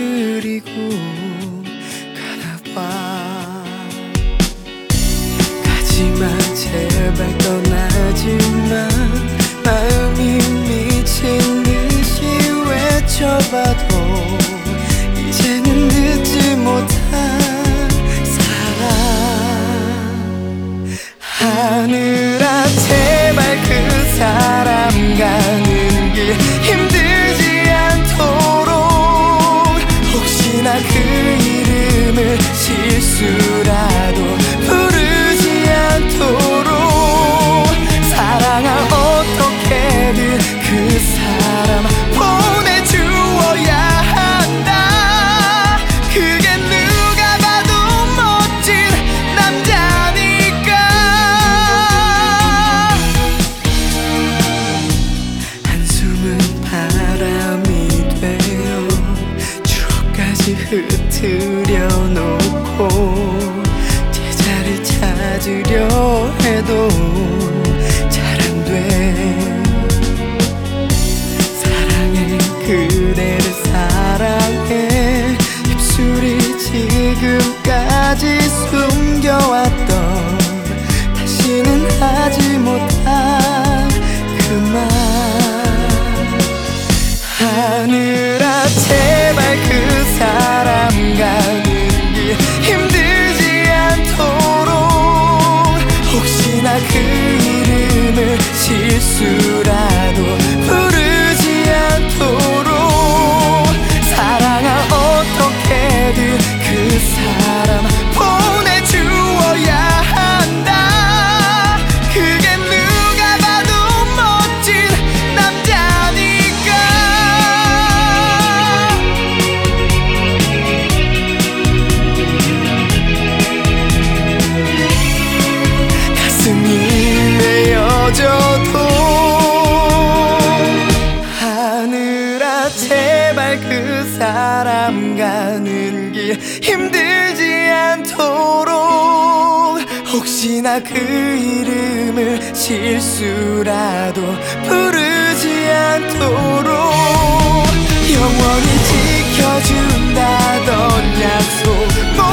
그리고 가나봐. 가지마 제발 떠나지마. 마음이 미친 듯이 외쳐봐도 이제는 듣지 못한 사랑. 하늘아 제발 그 사람 가는 길 힘들지 않도록 혹시나 그 이름을 실수라도 부르지 않도록 사랑아 어떻게든 그 사람 보내주어야 한다. 그게 누가 봐도 멋진 남자니까. 한숨은 바람이 되어 추억까지 흩트려 놓고 제자를 찾으려 해도 잘 안 돼. 사랑해 그대를 사랑해. 입술이 지금까지 숨겨왔던 다시는 하지 못한 그 말. 하늘아 제발 그 사람 가는 길 힘들지 않도록 혹시나 그 이름을 실수라도 부르지 않도록 사랑아 어떻게든 그 사람 보내주어야 한다. 그게 누가 봐도 멋진 남자니까. 가슴이 메어져도 하늘아 제발 그 사람 가는 길 힘들지 않도록 혹시나 그 이름을 실수라도 부르지 않도록 영원히 지켜준다던 약속